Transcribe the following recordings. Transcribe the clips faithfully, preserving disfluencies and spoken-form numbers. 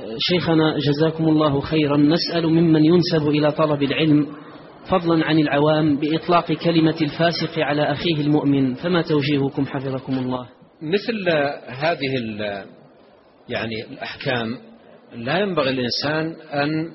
شيخنا جزاكم الله خيرا، نسأل ممن ينسب إلى طلب العلم فضلا عن العوام بإطلاق كلمة الفاسق على أخيه المؤمن، فما توجيهكم حفظكم الله؟ مثل هذه يعني الأحكام لا ينبغي الإنسان أن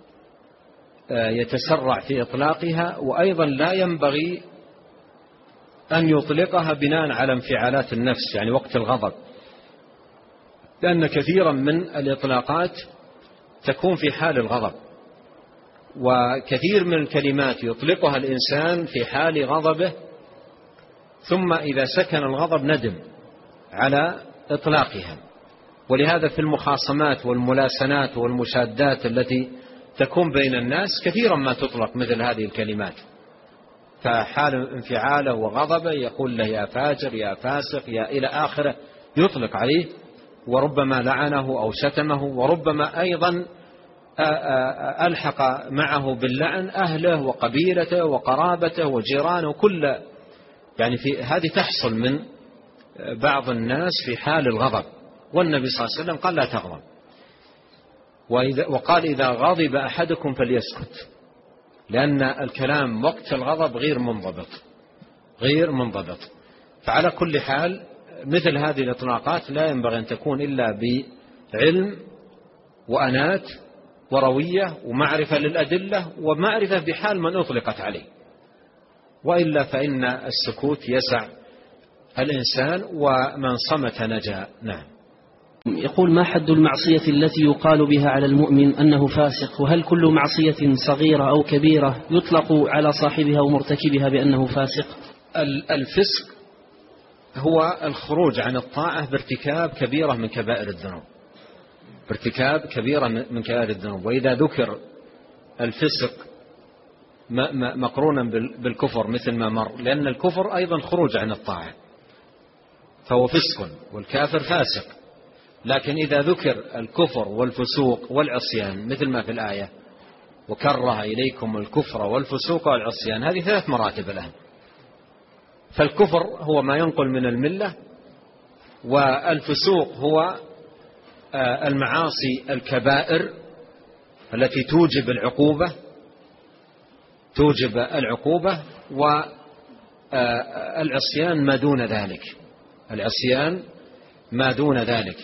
يتسرع في إطلاقها، وأيضا لا ينبغي أن يطلقها بناء على انفعالات النفس يعني وقت الغضب، لأن كثيرا من الإطلاقات تكون في حال الغضب، وكثير من الكلمات يطلقها الإنسان في حال غضبه، ثم إذا سكن الغضب ندم على إطلاقها. ولهذا في المخاصمات والملاسنات والمشادات التي تكون بين الناس كثيرا ما تطلق مثل هذه الكلمات، فحال انفعاله وغضبه يقول له يا فاجر يا فاسق يا إلى آخره، يطلق عليه، وربما لعنه أو شتمه، وربما أيضا ألحق معه باللعن أهله وقبيلته وقرابته وجيرانه كل، يعني في هذه تحصل من بعض الناس في حال الغضب، والنبي صلى الله عليه وسلم قال لا تغضب، وقال إذا غضب أحدكم فليسكت، لأن الكلام وقت الغضب غير منضبط غير منضبط فعلى كل حال مثل هذه الإطلاقات لا ينبغي أن تكون إلا بعلم وأنات وروية ومعرفة للأدلة ومعرفة بحال من أطلقت عليه، وإلا فإن السكوت يسع الإنسان ومن صمت نجا. نعم. يقول ما حد المعصية التي يقال بها على المؤمن أنه فاسق، وهل كل معصية صغيرة أو كبيرة يطلق على صاحبها ومرتكبها بأنه فاسق؟ الفسق هو الخروج عن الطاعة بارتكاب كبيرة من كبائر الذنوب، بارتكاب كبيرة من كبائر الذنوب. وإذا ذكر الفسق مقرونا بالكفر مثل ما مر، لأن الكفر أيضا خروج عن الطاعة فهو فسق، والكافر فاسق. لكن إذا ذكر الكفر والفسوق والعصيان مثل ما في الآية وكره إليكم الكفر والفسوق والعصيان، هذه ثلاث مراتب الآن. فالكفر هو ما ينقل من الملة، والفسوق هو المعاصي الكبائر التي توجب العقوبة توجب العقوبة والعصيان ما دون ذلك العصيان ما دون ذلك.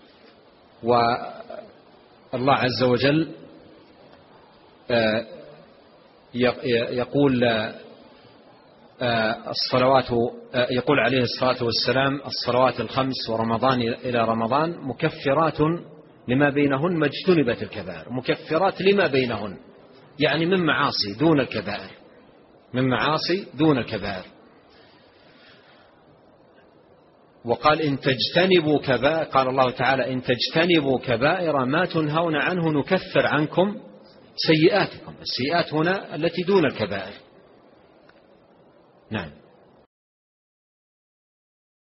والله عز وجل يقول الصلوات يقول عليه الصلاة والسلام الصلوات الخمس ورمضان إلى رمضان مكفرات لما بينهن ما اجتنبت الكبائر، مكفرات لما بينهن يعني من معاصي دون الكبائر من معاصي دون الكبائر. وقال إن تجتنبوا كبائر، قال الله تعالى إن تجتنبوا كبائر ما تنهون عنه نكفر عنكم سيئاتكم. السيئات هنا التي دون الكبائر. نعم.